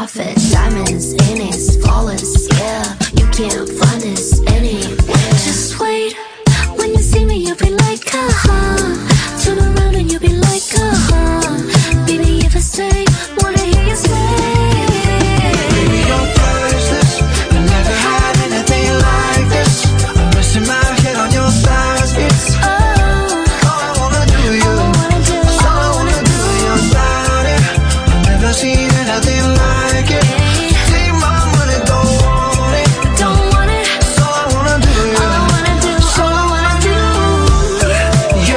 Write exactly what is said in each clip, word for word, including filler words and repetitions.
profit. Diamonds in his flawless, yeah. You can't find us anywhere. Just wait, when you see me you'll be like, uh-huh. Turn around and you'll be like, uh-huh. Baby, if I say, wanna hear you say, baby, you're priceless. I never had anything like this. I'm resting my head on your thighs. It's oh, all I wanna do, you. all I wanna do, It's all I wanna do, your body. I've never seen anything like it. Take my money, don't want it. don't want it. It's all I wanna do, you. All I wanna do, It's all I wanna do. You,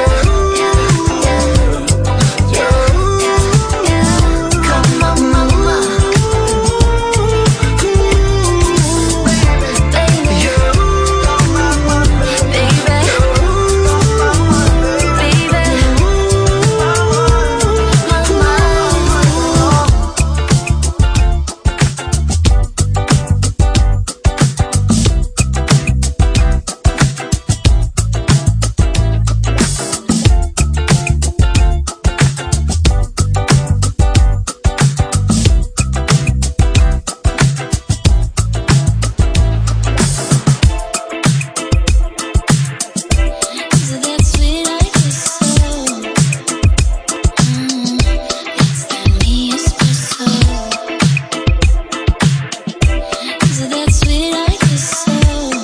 you, come on, mama, baby, you, my money, baby, baby, mama. Is it that sweet I kiss so? Mm, it's that me espresso. Is it that sweet I kiss so?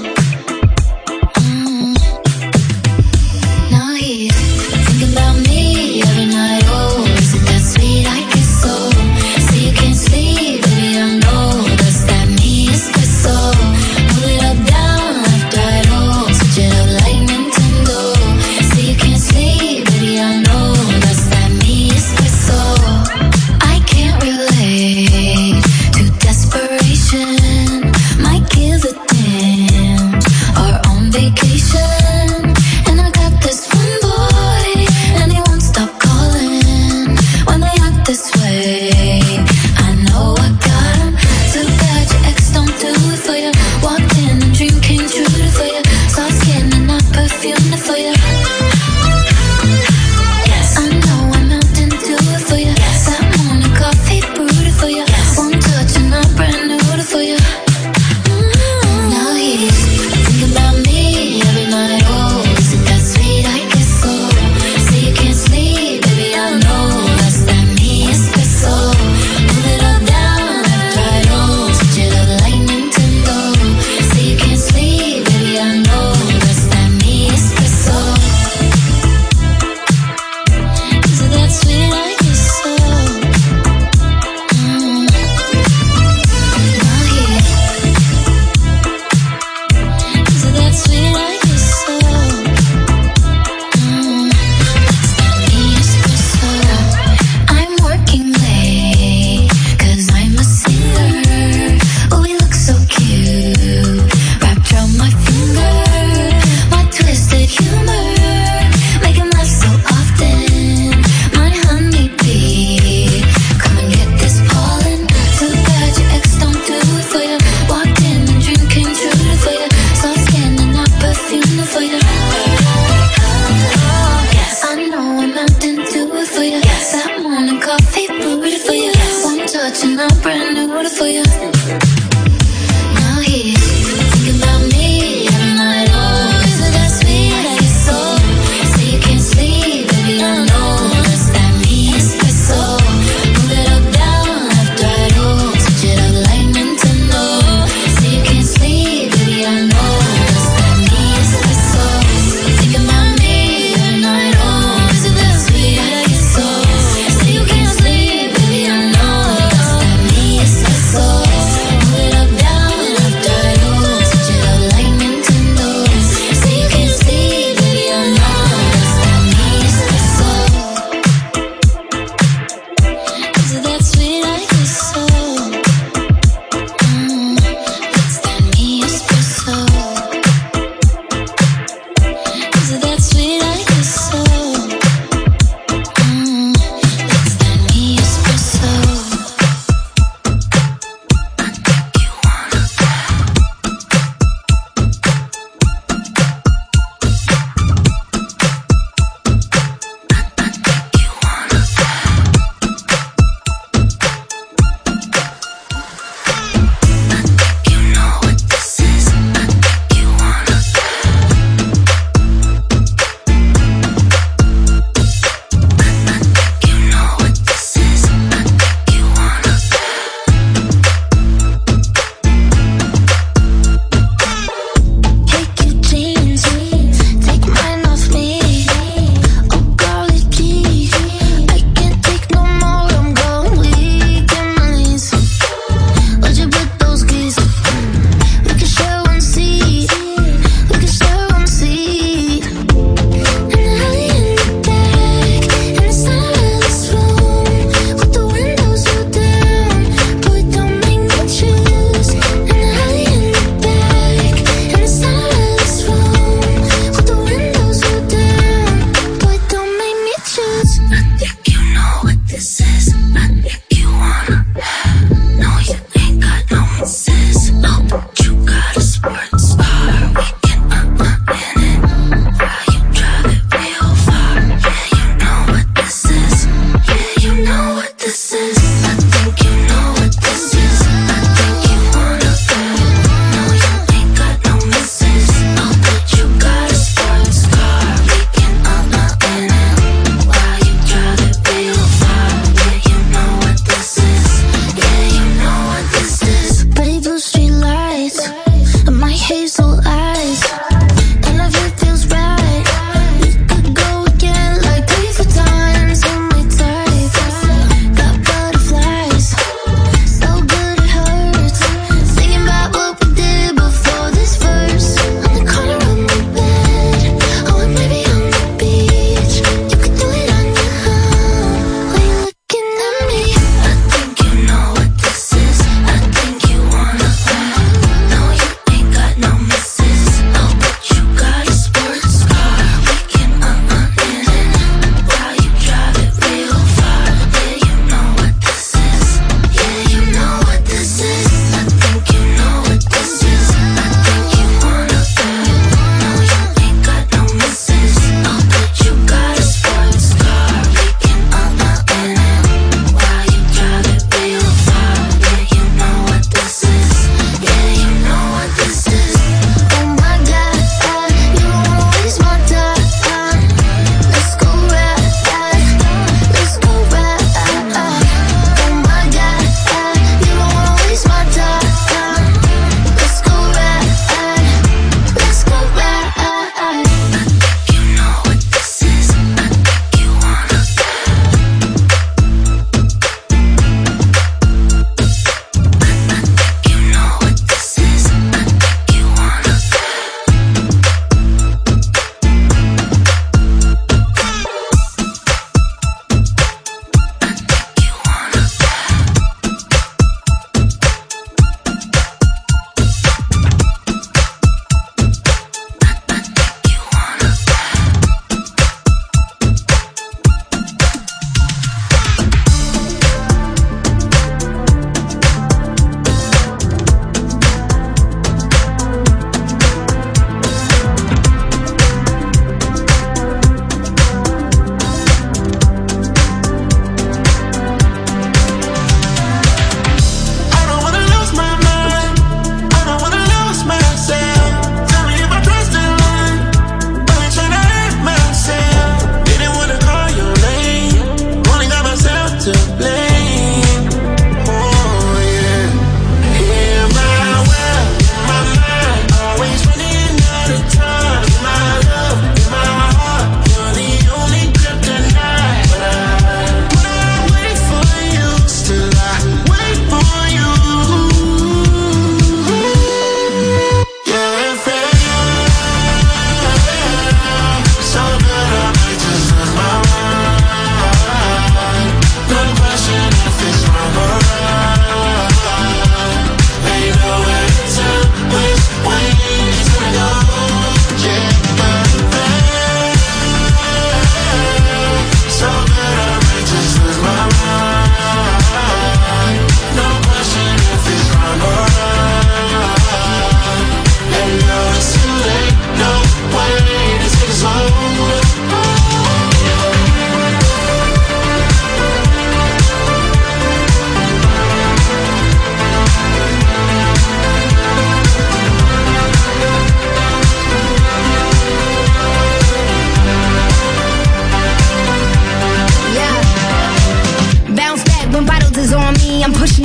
Mm. Now here, thinking about me every night. Oh, is it that sweet I kiss so? Say you can't sleep, baby, I know that's that me espresso. Pull it up, down, left, right, oh, switch it up like Nintendo. Say you can't sleep, baby, I know that's that me espresso. I can't relate to desperation. Might give a damn. Are on vacation, and I got this one boy, and he won't stop calling when they act this way. I know I got him. Too bad your ex don't do it for you. Walked in and dream came true for you. Soft skin and I perfumed it for you. Yes, I know I melt into it for you. That morning coffee brewed it for you. One touch and I brand new it for you. Now he's thinking about me every night.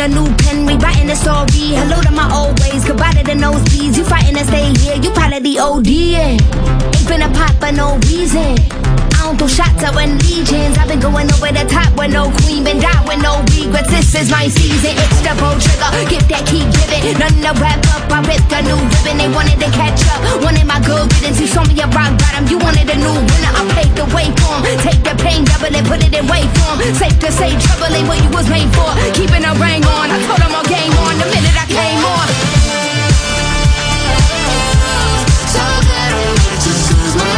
a new pen, rewriting the story. Hello to my old ways, goodbye to the nosebleeds. You fighting to stay here, you probably the O D. Ain't been a pop for no reason. I don't throw shots, I run legions. I've been going over the top with no queen, been down with no regrets. This is my season, it's the bow trigger. Get that, keep giving. Nothing to wrap up, I ripped a new ribbon. They wanted to catch up, wanted my good riddance. You saw me a rock bottom, you wanted a new winner. I paved the way for 'em. Take the pain, double it, put it in wait form. Safe to say, trouble ain't what you was made for. Keeping a ring on, I told them all game on the minute I came on. So glad I waited to lose my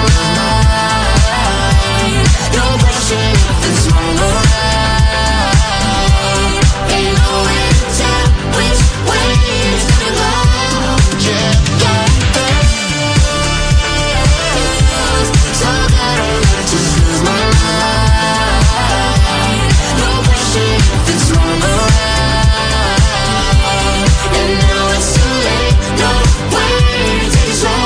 mind. No question if it's wrong or right. Ain't no way to tell which way it's gonna go. Yeah, yeah, yeah. So glad I waited to lose my mind. No question if it's wrong or right. And now it's too late. No way to take it slow.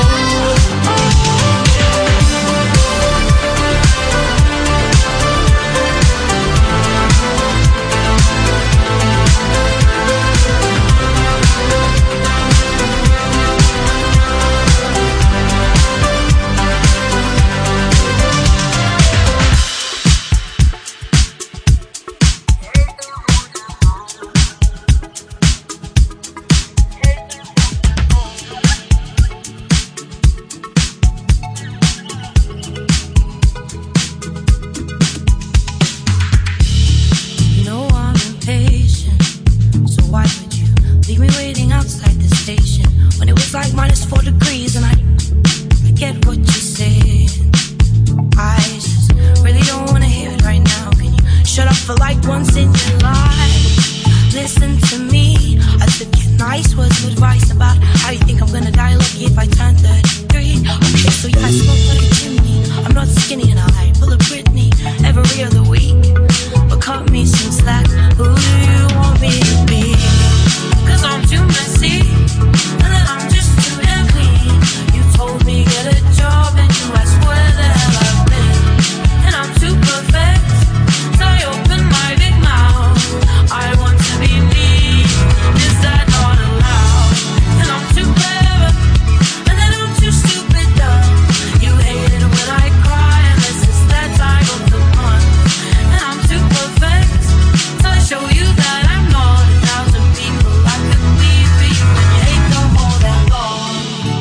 You know I'm impatient, so why would you leave me waiting outside the station when it was like minus four degrees and I, I get what you're saying. I just really don't wanna hear it right now. Can you shut up for like once in your life? Listen to me, I said get nice words of advice about how you think I'm gonna die lucky if I turn thirty-three. Okay, so yeah, I smoke like a chimney. I'm not skinny and I pull a Britney every other week. But cut me some slack, who do you want me to be? Cause I'm too messy, and then I'm just too damn clean. You told me get a job and you asked where the hell I've been. And I'm too perfect, so I open my big mouth. I want to be me, is that not allowed? And I'm too clever, and then I'm too stupid dumb. You hate it when I cry, and this is that time of the month. And I'm too perfect, so I show you that I'm not a thousand people I could be for you. And you hate the whole damn long.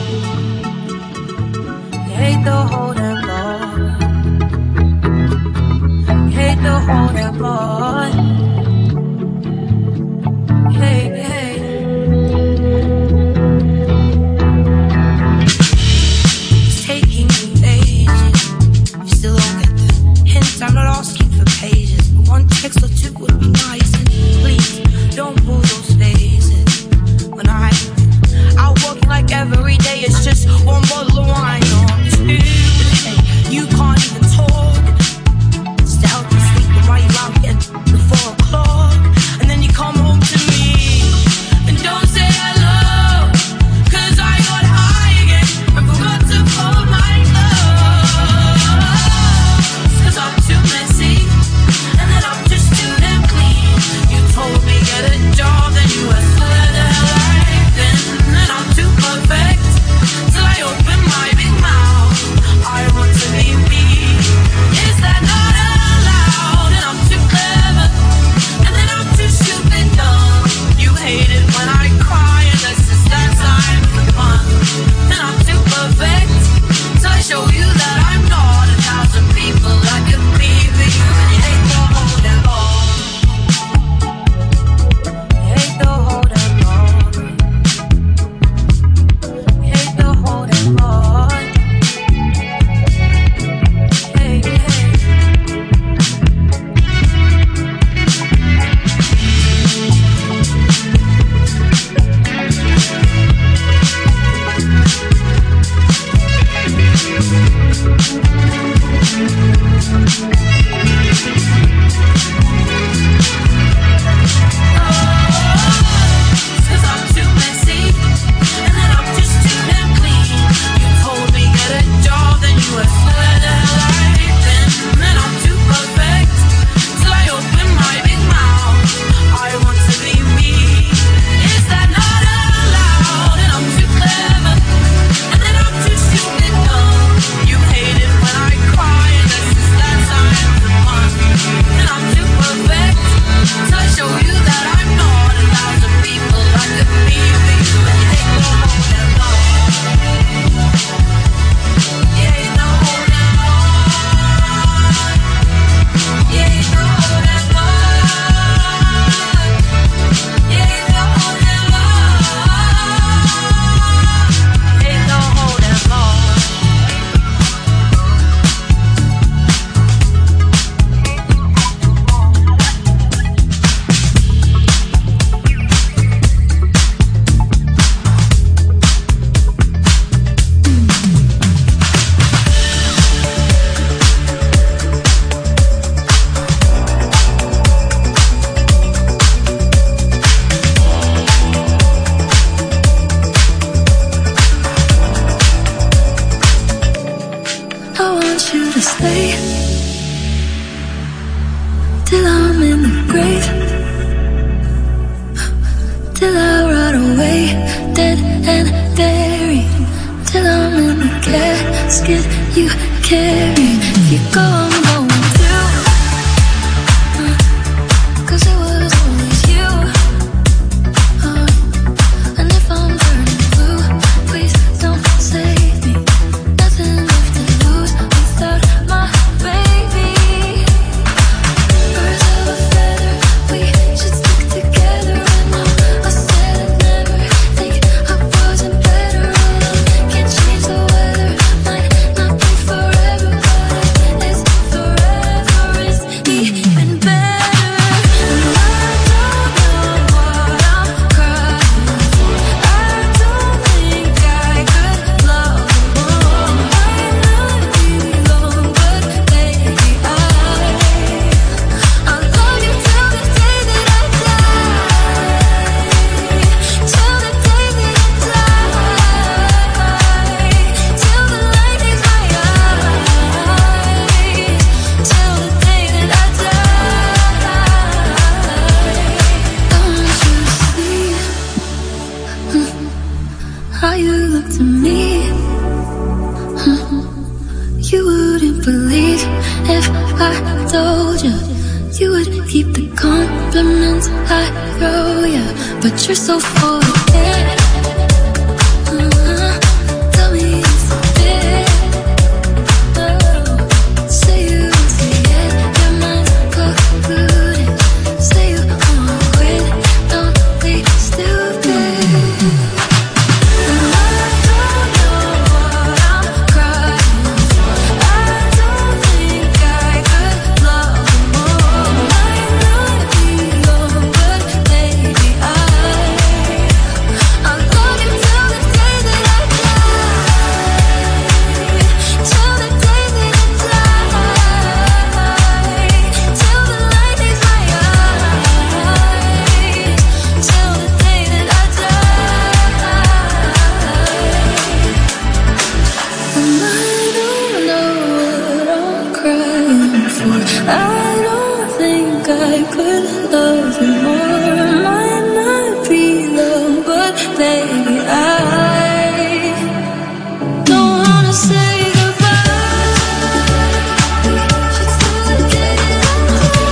You hate the whole damn long. You hate the whole damn long. Hey, hey. It's taking me ages. You still don't get the hint. I'm not asking for pages, but one text or two would be nice. And please don't pull those faces when I out working like every day. It's just one bottle of wine or two. Hey, you can't even talk. It's to help you sleep, but why you out getting you to stay till I'm in the grave, till I rot away, dead and buried, till I'm in the casket you carry. If you go, I'm going through, uh, 'cause it was always you, uh, and if I'm turning blue, please don't save me. Nothing left to lose without my baby. Birds of a feather, we should stick together. And now I said I'd never think I wasn't better. And I can't change the weather, might not be forever, but it's forever is even better. And I don't know what I'm crying for. I don't think I could love you more. Might not be long, but baby, I I'll love you till the day that I die, till the day that I die, till the light leaves my eyes, till the day that I die. I want you to see how you look to me. You wouldn't believe if I told you. You would keep the compliments I throw you, but you're so full of it. Uh-huh. Tell me it's a bit. Oh. Say you won't say it, your mind's polluted. Say you won't quit, don't be stupid. And I don't know what I'm crying for. I don't think I could love you more. Might not be long, but baby, I I'll love you till the day that I die, till the day that I die, till the light leaves my eyes, till the day that I die. And I don't know what I'm crying for. I don't think I could love you more. Might not be long, but baby, I don't wanna say goodbye. We should still get it on,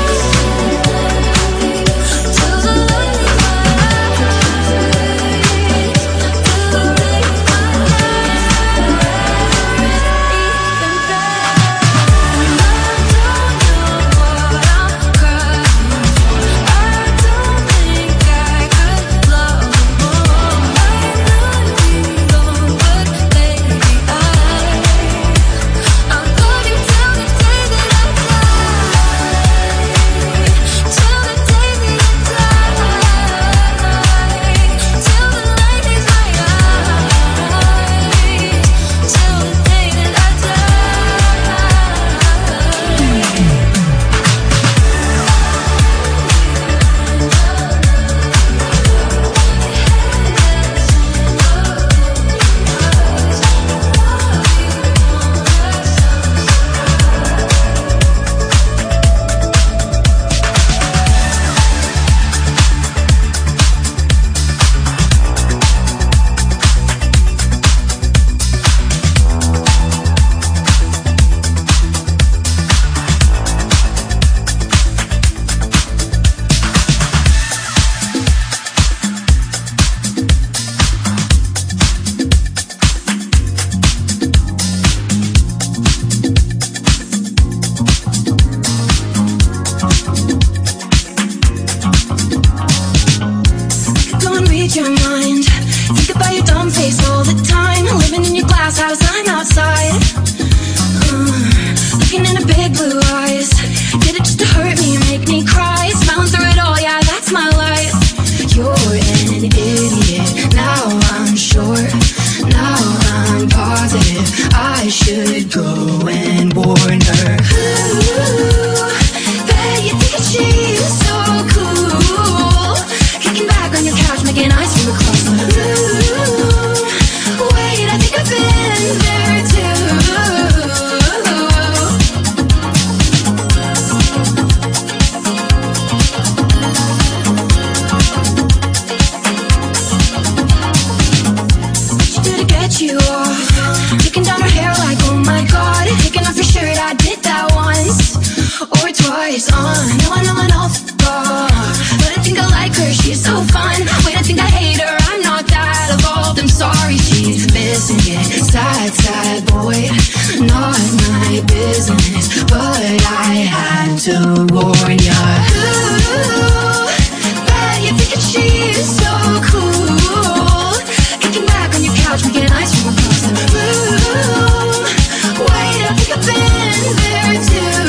till the light leaves my eyes, till the day I die. Even better. And I don't know what I'm crying for. I don't think I could love you more. Might not be long, but baby, I I'll love you till the day that I die, till the day that I die, till the light leaves my eyes, till the day that I Go and read your mind. Think about your dumb face all the time. Living in your glass house, I'm outside. Uh, looking into big blue eyes. Did it just to hurt me, make me cry. Smiling through it all, yeah, that's my life. You're an idiot, now I'm sure. Now I'm positive I should go and warn her. Ooh, bet you think she's so cool. Kicking back on your couch, making ice cream across the room. Wait, I think I've been there too. wait, not my business, but I had to warn ya. Ooh, bet you're thinking she's so cool, kicking back on your couch, making ice cream across the room. Wait, I think I've been there too.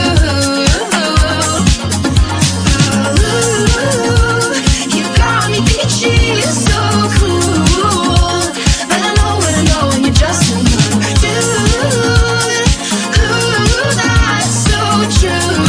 Ooh, you got me thinking she's so cool, but I know what I know, and you're just another dude. Ooh, that's so true.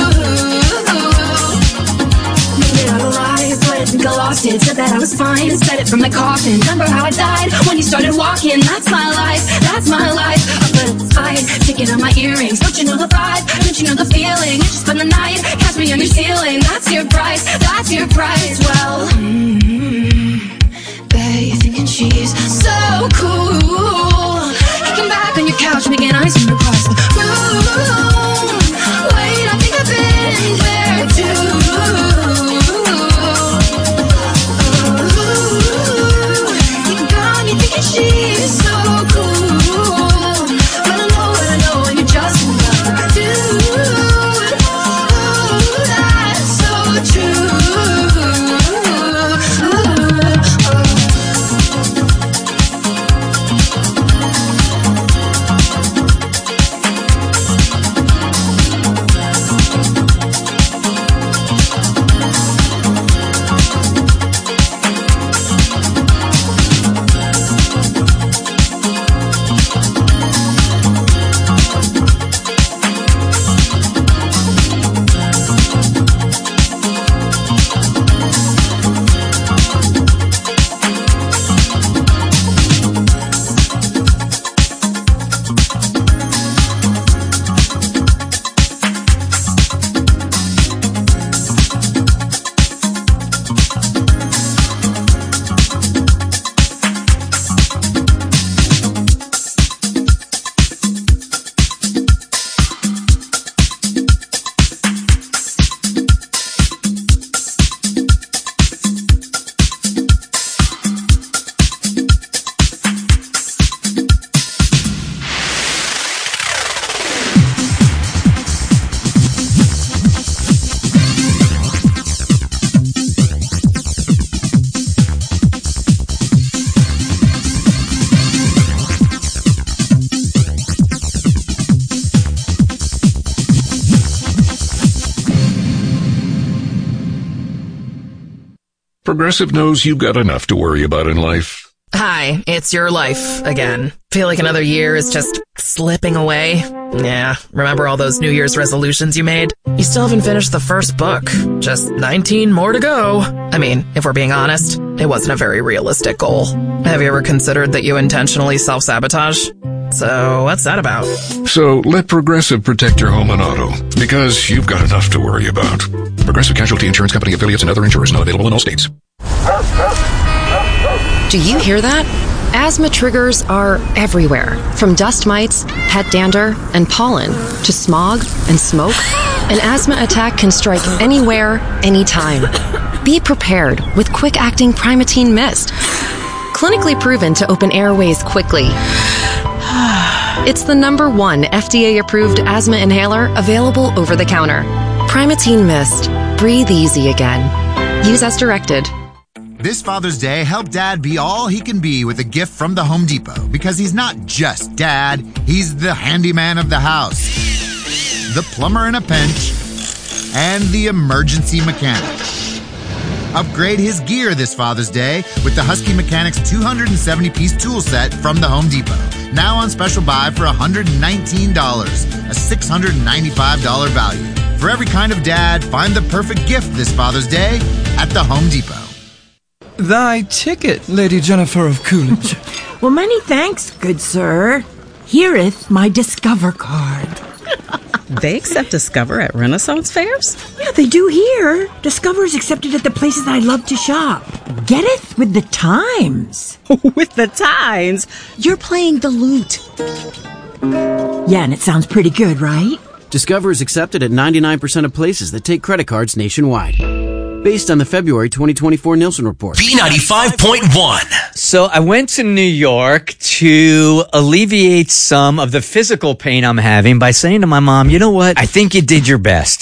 Made it out alive, but I think I lost it. Said that I was fine and said it from the coffin. Remember how I died when you started walking? That's my life, that's my life. Up at the fight, taking out my earrings. Don't you know the vibe? Don't you know the feeling? You just spend the night, catch me on your ceiling. That's your price, that's your price. Well, mm-hmm. Bet you're thinking she's so cool, kicking back on your couch, making ice cream across the room. Wait, I think I've been there too. Ooh, you got me thinking she's so cool, but I know what I know, and you're just another dude. Ooh, that's so true. Progressive knows you've got enough to worry about in life. Hi, it's your life again. Feel like another year is just slipping away? Yeah, remember all those New Year's resolutions you made? You still haven't finished the first book. Just nineteen more to go. I mean, if we're being honest, it wasn't a very realistic goal. Have you ever considered that you intentionally self-sabotage? So, what's that about? So, let Progressive protect your home and auto, because you've got enough to worry about. Progressive Casualty Insurance Company affiliates and other insurers not available in all states. Do you hear that? Asthma triggers are everywhere, from dust mites, pet dander, and pollen, to smog and smoke. An asthma attack can strike anywhere, anytime. Be prepared with quick-acting Primatene Mist. Clinically proven to open airways quickly. It's the number one F D A-approved asthma inhaler available over the counter. Primatene Mist. Breathe easy again. Use as directed. This Father's Day, help Dad be all he can be with a gift from the Home Depot, because he's not just Dad, he's the handyman of the house, the plumber in a pinch, and the emergency mechanic. Upgrade his gear this Father's Day with the Husky Mechanics two hundred seventy piece tool set from the Home Depot. Now on special buy for one hundred nineteen dollars, a six hundred ninety-five dollars value. For every kind of dad, find the perfect gift this Father's Day at the Home Depot. Thy ticket, Lady Jennifer of Coolidge. Well, many thanks, good sir. Hereeth my Discover card. They accept Discover at Renaissance fairs? Yeah, they do here. Discover is accepted at the places I love to shop. Getteth with the times. With the times? You're playing the lute. Yeah, and it sounds pretty good, right? Discover is accepted at ninety-nine percent of places that take credit cards nationwide. Based on the February twenty twenty-four Nielsen report. B ninety-five point one. So I went to New York to alleviate some of the physical pain I'm having by saying to my mom, you know what? I think you did your best.